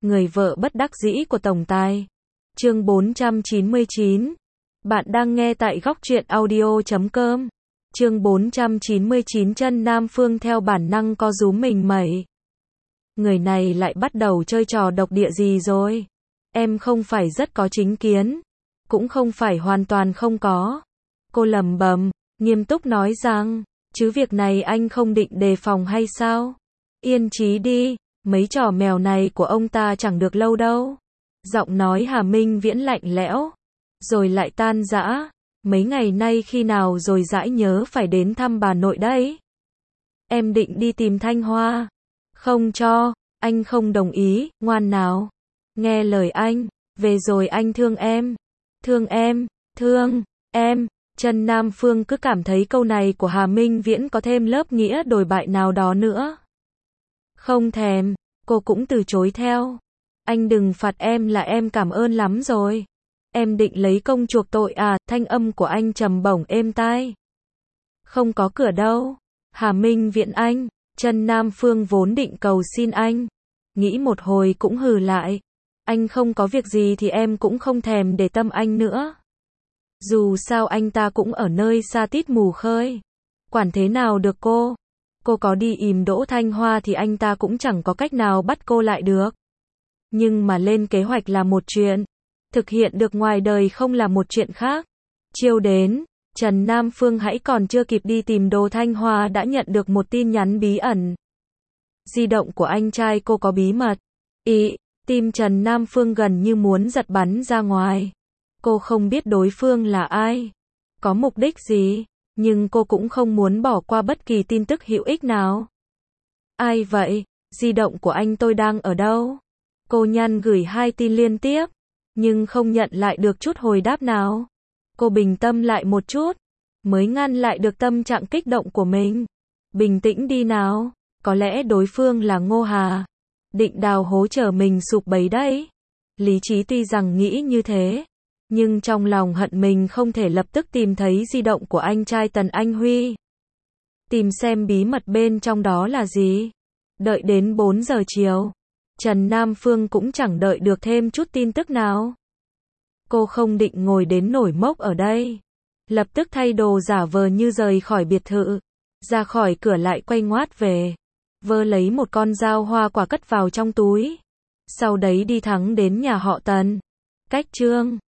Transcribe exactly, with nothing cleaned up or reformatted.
Người vợ bất đắc dĩ của tổng tài. Chương bốn trăm chín mươi chín. Bạn đang nghe tại góc truyện audio chấm com. Chương bốn trăm chín mươi chín. Chân Nam Phương theo bản năng co rúm mình mẩy. Người này lại bắt đầu chơi trò độc địa gì rồi? Em không phải rất có chính kiến, cũng không phải hoàn toàn không có. Cô lẩm bẩm, nghiêm túc nói rằng, chứ việc này anh không định đề phòng hay sao? Yên trí đi, mấy trò mèo này của ông ta chẳng được lâu đâu. Giọng nói Hà Minh Viễn lạnh lẽo, rồi lại tan rã. Mấy ngày nay khi nào rồi dãi nhớ phải đến thăm bà nội đấy? Em định đi tìm Thanh Hoa. Không cho, anh không đồng ý, ngoan nào. Nghe lời anh, về rồi anh thương em. Thương em, thương, em. Chân Nam Phương cứ cảm thấy câu này của Hà Minh Viễn có thêm lớp nghĩa đồi bại nào đó nữa. Không thèm, cô cũng từ chối theo. Anh đừng phạt em là em cảm ơn lắm rồi. Em định lấy công chuộc tội à? Thanh âm của anh trầm bổng êm tai. Không có cửa đâu. Hà Minh Viễn anh. Chân Nam Phương vốn định cầu xin anh. Nghĩ một hồi cũng hừ lại. Anh không có việc gì thì em cũng không thèm để tâm anh nữa. Dù sao anh ta cũng ở nơi xa tít mù khơi. Quản thế nào được cô? Cô có đi ìm đỗ Thanh Hoa thì anh ta cũng chẳng có cách nào bắt cô lại được. Nhưng mà lên kế hoạch là một chuyện, thực hiện được ngoài đời không là một chuyện khác. Chiều đến, Trần Nam Phương hãy còn chưa kịp đi tìm đồ Thanh Hoa đã nhận được một tin nhắn bí ẩn. Di động của anh trai cô có bí mật. Ý, tim Trần Nam Phương gần như muốn giật bắn ra ngoài. Cô không biết đối phương là ai, có mục đích gì, nhưng cô cũng không muốn bỏ qua bất kỳ tin tức hữu ích nào. Ai vậy? Di động của anh tôi đang ở đâu? Cô nhăn gửi hai tin liên tiếp, nhưng không nhận lại được chút hồi đáp nào. Cô bình tâm lại một chút, mới ngăn lại được tâm trạng kích động của mình. Bình tĩnh đi nào, có lẽ đối phương là Ngô Hà, định đào hố chở mình sụp bẫy đấy. Lý trí tuy rằng nghĩ như thế, nhưng trong lòng hận mình không thể lập tức tìm thấy di động của anh trai Tần Anh Huy. Tìm xem bí mật bên trong đó là gì. Đợi đến bốn giờ chiều, Trần Nam Phương cũng chẳng đợi được thêm chút tin tức nào. Cô không định ngồi đến nổi mốc ở đây. Lập tức thay đồ giả vờ như rời khỏi biệt thự. Ra khỏi cửa lại quay ngoắt về. Vơ lấy một con dao hoa quả cất vào trong túi. Sau đấy đi thẳng đến nhà họ Tần. Cách Trương